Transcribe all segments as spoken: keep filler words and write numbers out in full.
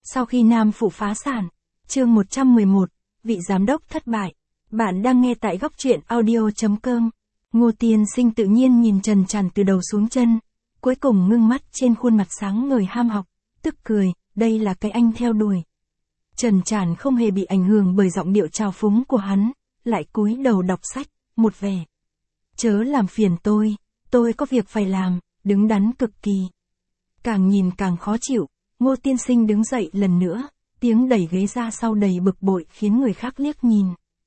Sau khi Nam Phủ phá sản, chương một trăm mười một, vị giám đốc thất bại. Bạn đang nghe tại góc truyện audio chấm com. Ngô Tiên Sinh tự nhiên nhìn Trần Tràn từ đầu xuống chân, cuối cùng ngưng mắt trên khuôn mặt sáng ngời ham học, tức cười, đây là cái anh theo đuổi. Trần Tràn không hề bị ảnh hưởng bởi giọng điệu trào phúng của hắn, lại cúi đầu đọc sách, một vẻ. Chớ làm phiền tôi, tôi có việc phải làm, đứng đắn cực kỳ. Càng nhìn càng khó chịu, Ngô Tiên Sinh đứng dậy lần nữa, tiếng đẩy ghế ra sau đầy bực bội khiến người khác liếc nhìn.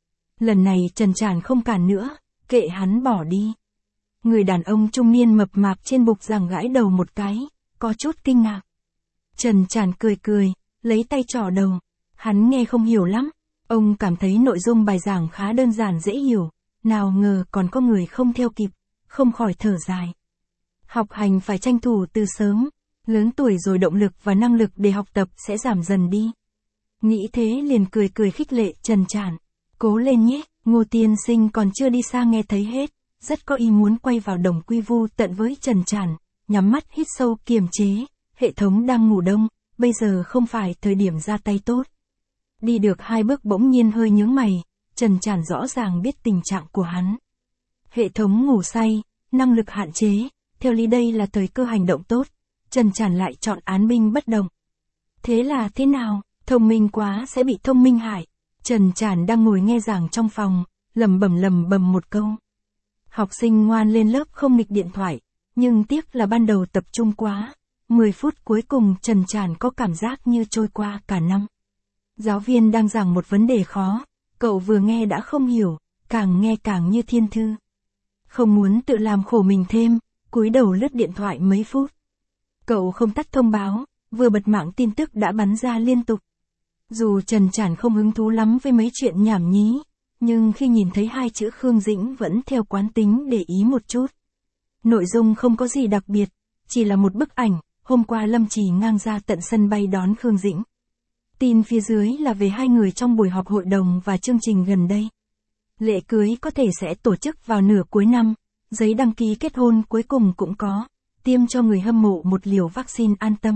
Lần này Trần Tràn không cản nữa, kệ hắn bỏ đi. Người đàn ông trung niên mập mạp trên bục giảng gãi đầu một cái, có chút kinh ngạc. Trần Tràn cười cười, lấy tay trỏ đầu. Hắn nghe không hiểu lắm, ông cảm thấy nội dung bài giảng khá đơn giản dễ hiểu, nào ngờ còn có người không theo kịp, không khỏi thở dài. Học hành phải tranh thủ từ sớm, lớn tuổi rồi động lực và năng lực để học tập sẽ giảm dần đi. Nghĩ thế liền cười cười khích lệ Trần Tràn. Cố lên nhé, Ngô Tiên Sinh còn chưa đi xa nghe thấy hết, rất có ý muốn quay vào đồng quy vu tận với Trần Tràn, nhắm mắt hít sâu kiềm chế, hệ thống đang ngủ đông, bây giờ không phải thời điểm ra tay tốt. Đi được hai bước bỗng nhiên hơi nhướng mày, Trần Tràn rõ ràng biết tình trạng của hắn. Hệ thống ngủ say, năng lực hạn chế, theo lý đây là thời cơ hành động tốt, Trần Tràn lại chọn án binh bất động. Thế là thế nào, thông minh quá sẽ bị thông minh hại. Trần Tràn đang ngồi nghe giảng trong phòng, lầm bầm lầm bầm một câu. Học sinh ngoan lên lớp không nghịch điện thoại, nhưng tiếc là ban đầu tập trung quá, mười phút cuối cùng Trần Tràn có cảm giác như trôi qua cả năm. Giáo viên đang giảng một vấn đề khó, cậu vừa nghe đã không hiểu, càng nghe càng như thiên thư. Không muốn tự làm khổ mình thêm, cúi đầu lướt điện thoại mấy phút. Cậu không tắt thông báo, vừa bật mạng tin tức đã bắn ra liên tục. Dù Trần Tràn không hứng thú lắm với mấy chuyện nhảm nhí, nhưng khi nhìn thấy hai chữ Khương Dĩnh vẫn theo quán tính để ý một chút. Nội dung không có gì đặc biệt, chỉ là một bức ảnh, hôm qua Lâm Trì ngang ra tận sân bay đón Khương Dĩnh. Tin phía dưới là về hai người trong buổi họp hội đồng và chương trình gần đây. Lễ cưới có thể sẽ tổ chức vào nửa cuối năm, giấy đăng ký kết hôn cuối cùng cũng có, tiêm cho người hâm mộ một liều vaccine an tâm.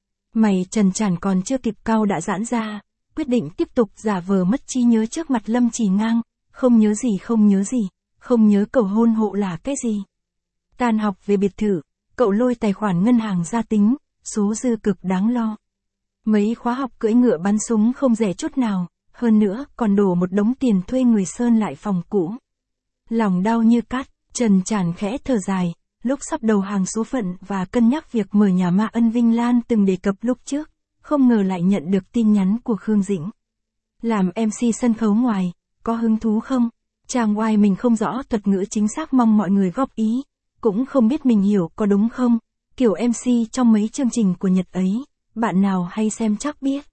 Mày Trần Tràn còn chưa kịp cau đã giãn ra, quyết định tiếp tục giả vờ mất trí nhớ trước mặt Lâm Trì Ngang, không nhớ gì không nhớ gì, không nhớ cầu hôn hộ là cái gì. Tan học về biệt thự, cậu lôi tài khoản ngân hàng ra tính, số dư cực đáng lo. Mấy khóa học cưỡi ngựa bắn súng không rẻ chút nào, hơn nữa còn đổ một đống tiền thuê người sơn lại phòng cũ. Lòng đau như cắt, Trần Tràn khẽ thở dài, lúc sắp đầu hàng số phận và cân nhắc việc mở nhà ma ân Vinh Lan từng đề cập lúc trước, không ngờ lại nhận được tin nhắn của Khương Dĩnh. Làm em xê sân khấu ngoài, có hứng thú không? Chàng ngoài mình không rõ thuật ngữ chính xác mong mọi người góp ý, cũng không biết mình hiểu có đúng không, kiểu em xê trong mấy chương trình của Nhật ấy, bạn nào hay xem chắc biết.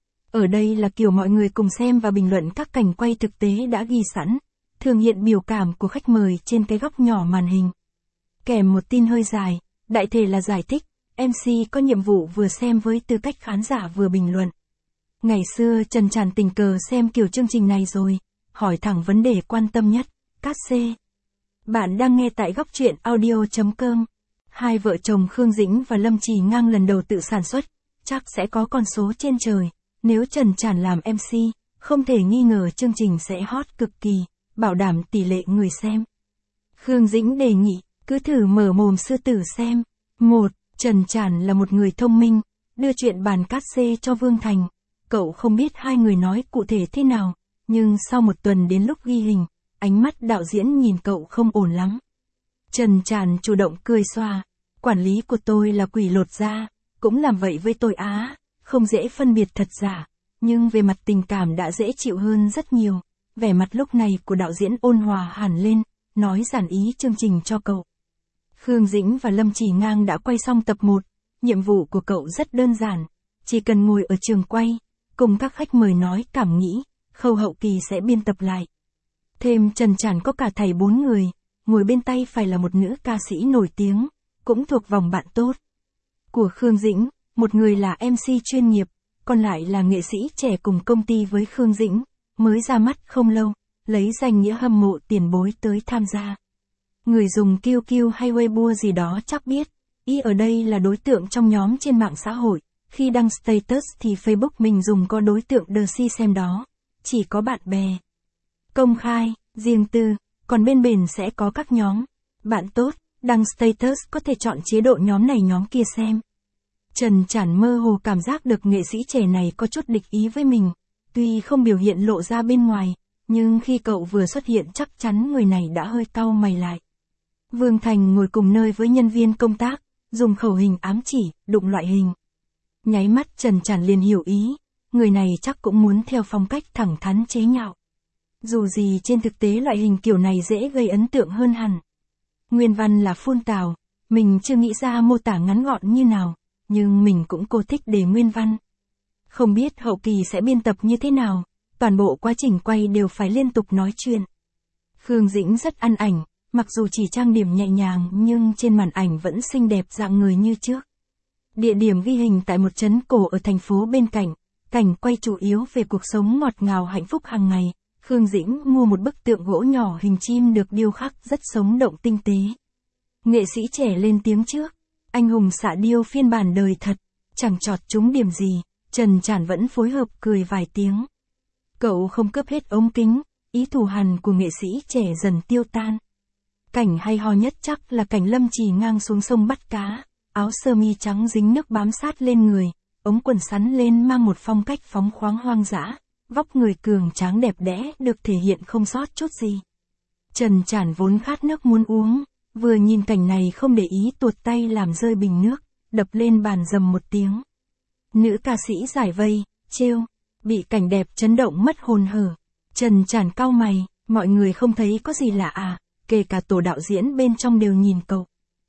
Ở đây là kiểu mọi người cùng xem và bình luận các cảnh quay thực tế đã ghi sẵn, thường hiện biểu cảm của khách mời trên cái góc nhỏ màn hình. Kèm một tin hơi dài, đại thể là giải thích, em xê có nhiệm vụ vừa xem với tư cách khán giả vừa bình luận. Ngày xưa Trần Tràn tình cờ xem kiểu chương trình này rồi, hỏi thẳng vấn đề quan tâm nhất, cát xê. Bạn đang nghe tại góc truyện audio chấm com. Hai vợ chồng Khương Dĩnh và Lâm Trì Ngang lần đầu tự sản xuất, chắc sẽ có con số trên trời. Nếu Trần Tràn làm em xê, không thể nghi ngờ chương trình sẽ hot cực kỳ, bảo đảm tỷ lệ người xem. Khương Dĩnh đề nghị, cứ thử mở mồm sư tử xem. Một, Trần Tràn là một người thông minh, đưa chuyện bàn cát xê cho Vương Thành. Cậu không biết hai người nói cụ thể thế nào, nhưng sau một tuần đến lúc ghi hình, ánh mắt đạo diễn nhìn cậu không ổn lắm. Trần Tràn chủ động cười xòa, quản lý của tôi là quỷ lột da, cũng làm vậy với tôi á, không dễ phân biệt thật giả, nhưng về mặt tình cảm đã dễ chịu hơn rất nhiều. Vẻ mặt lúc này của đạo diễn ôn hòa hẳn lên, nói giản ý chương trình cho cậu. Khương Dĩnh và Lâm Trì Ngang đã quay xong tập một, nhiệm vụ của cậu rất đơn giản, chỉ cần ngồi ở trường quay, cùng các khách mời nói cảm nghĩ, khâu hậu kỳ sẽ biên tập lại. Thêm Trần Tràn có cả thầy bốn người, ngồi bên tay phải là một nữ ca sĩ nổi tiếng, cũng thuộc vòng bạn tốt của Khương Dĩnh, một người là em xê chuyên nghiệp, còn lại là nghệ sĩ trẻ cùng công ty với Khương Dĩnh, mới ra mắt không lâu, lấy danh nghĩa hâm mộ tiền bối tới tham gia. Người dùng quy quy hay Weibo gì đó chắc biết, ý ở đây là đối tượng trong nhóm trên mạng xã hội, Khi đăng status thì Facebook mình dùng có đối tượng đờ si xem đó, chỉ có bạn bè. Công khai, riêng tư, còn bên bền sẽ có các nhóm. Bạn tốt, đăng status có thể chọn chế độ nhóm này nhóm kia xem. Trần Trản mơ hồ cảm giác được nghệ sĩ trẻ này có chút địch ý với mình, tuy không biểu hiện lộ ra bên ngoài, nhưng khi cậu vừa xuất hiện chắc chắn người này đã hơi cau mày lại. Vương Thành ngồi cùng nơi với nhân viên công tác, dùng khẩu hình ám chỉ, đụng loại hình. Nháy mắt Trần Trản liền hiểu ý, người này chắc cũng muốn theo phong cách thẳng thắn chế nhạo. Dù gì trên thực tế loại hình kiểu này dễ gây ấn tượng hơn hẳn. Nguyên văn là phun tào, mình chưa nghĩ ra mô tả ngắn gọn như nào, nhưng mình cũng cô thích đề nguyên văn. Không biết hậu kỳ sẽ biên tập như thế nào, toàn bộ quá trình quay đều phải liên tục nói chuyện. Khương Dĩnh rất ăn ảnh, mặc dù chỉ trang điểm nhẹ nhàng nhưng trên màn ảnh vẫn xinh đẹp dạng người như trước. Địa điểm ghi hình tại một trấn cổ ở thành phố bên cạnh, cảnh quay chủ yếu về cuộc sống ngọt ngào hạnh phúc hàng ngày. Khương Dĩnh mua một bức tượng gỗ nhỏ hình chim được điêu khắc rất sống động tinh tế. Nghệ sĩ trẻ lên tiếng trước, anh hùng xạ điêu phiên bản đời thật, chẳng chọt trúng điểm gì, Trần Trản vẫn phối hợp cười vài tiếng. Cậu không cướp hết ống kính, ý thù hằn của nghệ sĩ trẻ dần tiêu tan. Cảnh hay ho nhất chắc là cảnh Lâm Trì ngang xuống sông bắt cá, áo sơ mi trắng dính nước bám sát lên người, ống quần sắn lên mang một phong cách phóng khoáng hoang dã, vóc người cường tráng đẹp đẽ được thể hiện không sót chút gì. Trần Trản vốn khát nước muốn uống, vừa nhìn cảnh này không để ý tuột tay làm rơi bình nước, đập lên bàn dầm một tiếng. Nữ ca sĩ giải vây, trêu, bị cảnh đẹp chấn động mất hồn hở. Trần Trản cau mày, mọi người không thấy có gì lạ à, kể cả tổ đạo diễn bên trong đều nhìn cậu.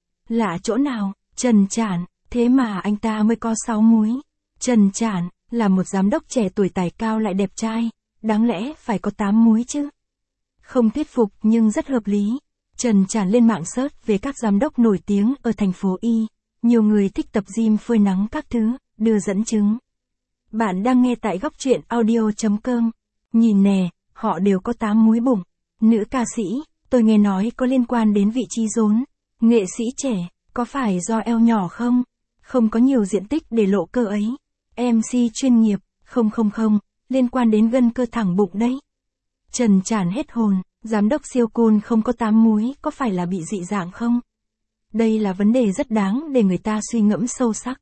Lạ chỗ nào, Trần Trản, thế mà anh ta mới có sáu múi. Trần Trản, là một giám đốc trẻ tuổi tài cao lại đẹp trai, đáng lẽ phải có tám múi chứ. Không thuyết phục nhưng rất hợp lý. Trần Trản lên mạng search về các giám đốc nổi tiếng ở thành phố Y, nhiều người thích tập gym phơi nắng các thứ, đưa dẫn chứng. Bạn đang nghe tại góc truyện audio chấm com. Nhìn nè, họ đều có tám múi bụng. Nữ ca sĩ, tôi nghe nói có liên quan đến vị trí rốn. Nghệ sĩ trẻ, có phải do eo nhỏ không? Không có nhiều diện tích để lộ cơ ấy. em xê chuyên nghiệp, không không không, liên quan đến gân cơ thẳng bụng đấy. Trần Trản hết hồn, giám đốc siêu cool không có tám múi có phải là bị dị dạng không? Đây là vấn đề rất đáng để người ta suy ngẫm sâu sắc.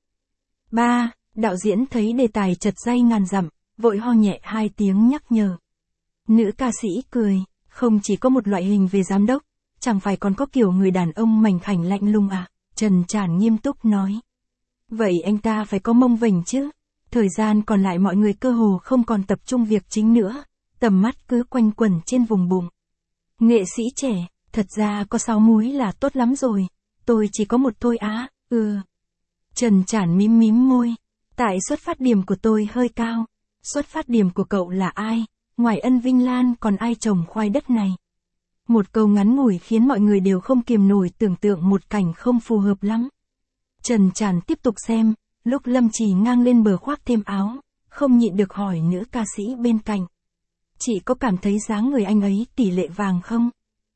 ba. Đạo diễn thấy đề tài chật dây ngàn dặm, vội ho nhẹ hai tiếng nhắc nhở. Nữ ca sĩ cười, không chỉ có một loại hình về giám đốc, chẳng phải còn có kiểu người đàn ông mảnh khảnh lạnh lùng à? Trần Trản nghiêm túc nói. Vậy anh ta phải có mông vểnh chứ? Thời gian còn lại mọi người cơ hồ không còn tập trung việc chính nữa, tầm mắt cứ quanh quẩn trên vùng bụng. Nghệ sĩ trẻ, thật ra có sáu múi là tốt lắm rồi, tôi chỉ có một thôi á, ừ. Trần Trản mím mím môi, tại xuất phát điểm của tôi hơi cao, xuất phát điểm của cậu là ai, ngoài Ân Vinh Lan còn ai trồng khoai đất này. Một câu ngắn ngủi khiến mọi người đều không kiềm nổi tưởng tượng một cảnh không phù hợp lắm. Trần Trản tiếp tục xem, lúc Lâm Trì ngang lên bờ khoác thêm áo, không nhịn được hỏi nữ ca sĩ bên cạnh. Chị có cảm thấy dáng người anh ấy tỷ lệ vàng không?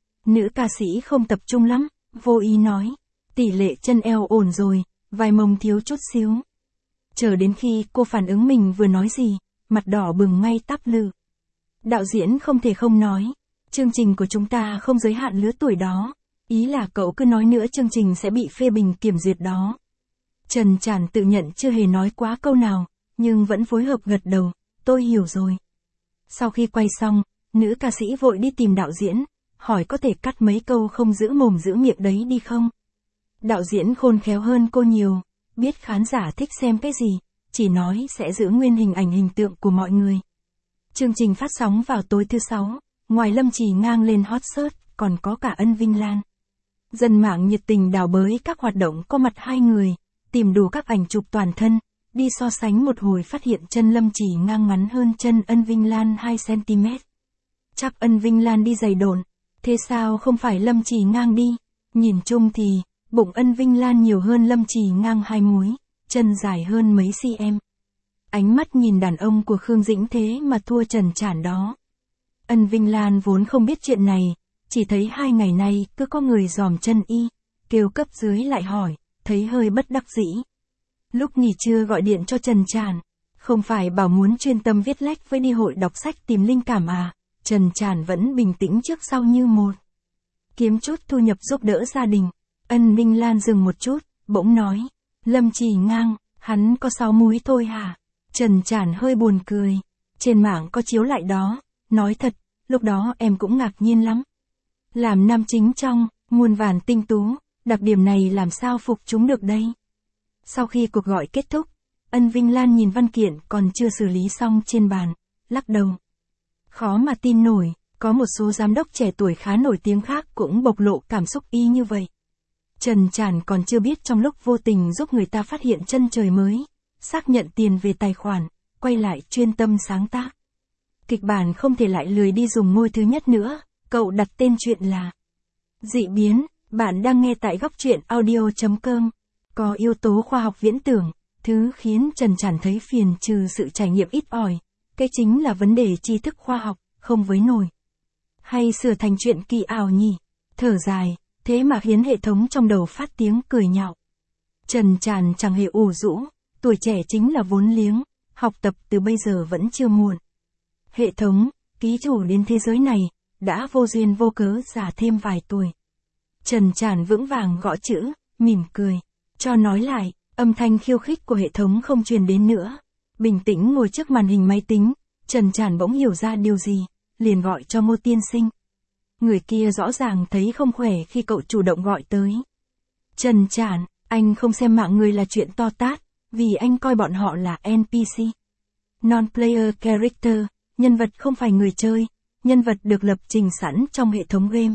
Nữ ca sĩ không tập trung lắm, vô ý nói. Tỷ lệ chân eo ổn rồi, vai mông thiếu chút xíu. Chờ đến khi cô phản ứng mình vừa nói gì, mặt đỏ bừng ngay tắp lự. Đạo diễn không thể không nói. Chương trình của chúng ta không giới hạn lứa tuổi đó. Ý là cậu cứ nói nữa chương trình sẽ bị phê bình kiểm duyệt đó. Trần Trản tự nhận chưa hề nói quá câu nào, nhưng vẫn phối hợp gật đầu. Tôi hiểu rồi. Sau khi quay xong, nữ ca sĩ vội đi tìm đạo diễn, hỏi có thể cắt mấy câu không giữ mồm giữ miệng đấy đi không. Đạo diễn khôn khéo hơn cô nhiều, biết khán giả thích xem cái gì, chỉ nói sẽ giữ nguyên hình ảnh hình tượng của mọi người. Chương trình phát sóng vào tối thứ sáu, ngoài Lâm Trì ngang lên hot search, còn có cả Ân Vinh Lan. Dân mạng nhiệt tình đào bới các hoạt động có mặt hai người, tìm đủ các ảnh chụp toàn thân, đi so sánh một hồi phát hiện chân Lâm Trì ngang ngắn hơn chân Ân Vinh Lan hai xăng ti mét. Chắc Ân Vinh Lan đi giày đồn, thế sao không phải Lâm Trì ngang đi? Nhìn chung thì, bụng Ân Vinh Lan nhiều hơn Lâm Trì ngang hai múi, chân dài hơn mấy cm. Ánh mắt nhìn đàn ông của Khương Dĩnh thế mà thua Trần Trản đó. Ân Vinh Lan vốn không biết chuyện này, chỉ thấy hai ngày nay cứ có người dòm chân y, kêu cấp dưới lại hỏi, thấy hơi bất đắc dĩ. Lúc nghỉ trưa gọi điện cho Trần Tràn. Không phải bảo muốn chuyên tâm viết lách với đi hội đọc sách tìm linh cảm à, Trần Tràn vẫn bình tĩnh trước sau như một. Kiếm chút thu nhập giúp đỡ gia đình. Ân Minh Lan dừng một chút, bỗng nói. Lâm Chỉ Ngang, hắn có sáu múi thôi hả? Trần Tràn hơi buồn cười. Trên mạng có chiếu lại đó, nói thật, lúc đó em cũng ngạc nhiên lắm. Làm nam chính trong, muôn vàn tinh tú, đặc điểm này làm sao phục chúng được đây? Sau khi cuộc gọi kết thúc, Ân Vinh Lan nhìn văn kiện còn chưa xử lý xong trên bàn, lắc đầu. Khó mà tin nổi, có một số giám đốc trẻ tuổi khá nổi tiếng khác cũng bộc lộ cảm xúc y như vậy. Trần Tràn còn chưa biết trong lúc vô tình giúp người ta phát hiện chân trời mới, xác nhận tiền về tài khoản, quay lại chuyên tâm sáng tác. Kịch bản không thể lại lười đi dùng ngôi thứ nhất nữa, cậu đặt tên chuyện là Dị biến, bạn đang nghe tại góc truyện audio chấm com. Có yếu tố khoa học viễn tưởng, thứ khiến Trần Tràn thấy phiền trừ sự trải nghiệm ít ỏi, cái chính là vấn đề tri thức khoa học, không với nổi. Hay sửa thành chuyện kỳ ảo nhỉ? Thở dài, thế mà khiến hệ thống trong đầu phát tiếng cười nhạo. Trần Tràn chẳng hề ủ rũ, tuổi trẻ chính là vốn liếng, học tập từ bây giờ vẫn chưa muộn. Hệ thống, ký chủ đến thế giới này, đã vô duyên vô cớ già thêm vài tuổi. Trần Tràn vững vàng gõ chữ, mỉm cười. Cho nói lại, âm thanh khiêu khích của hệ thống không truyền đến nữa. Bình tĩnh ngồi trước màn hình máy tính, Trần Tràn bỗng hiểu ra điều gì, liền gọi cho Ngô Tiên Sinh. Người kia rõ ràng thấy không khỏe khi cậu chủ động gọi tới. Trần Tràn, anh không xem mạng người là chuyện to tát, vì anh coi bọn họ là en pê xê. Non-player character, nhân vật không phải người chơi, nhân vật được lập trình sẵn trong hệ thống game.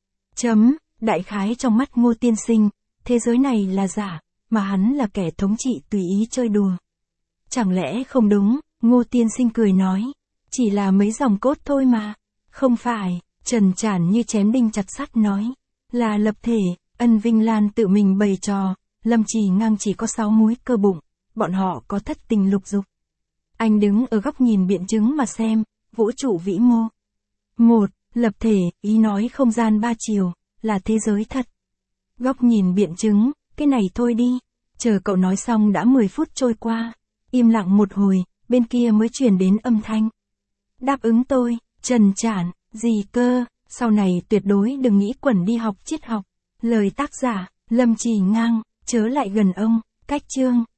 Chấm, đại khái trong mắt Ngô Tiên Sinh, thế giới này là giả, mà hắn là kẻ thống trị tùy ý chơi đùa. Chẳng lẽ không đúng, Ngô Tiên Sinh cười nói, chỉ là mấy dòng cốt thôi mà. Không phải, Trần Tràn như chém đinh chặt sắt nói, là lập thể. Ân Vinh Lan tự mình bày trò, Lâm Chỉ Ngang chỉ có sáu múi cơ bụng, bọn họ có thất tình lục dục. Anh đứng ở góc nhìn biện chứng mà xem, vũ trụ vĩ mô. Một, lập thể, ý nói không gian ba chiều, là thế giới thật. Góc nhìn biện chứng, cái này thôi đi. Chờ cậu nói xong đã mười phút trôi qua. Im lặng một hồi, bên kia mới truyền đến âm thanh. Đáp ứng tôi, Trần Tràn, gì cơ, sau này tuyệt đối đừng nghĩ quẩn đi học triết học. Lời tác giả, Lâm Chỉ Ngang, chớ lại gần ông, cách chương.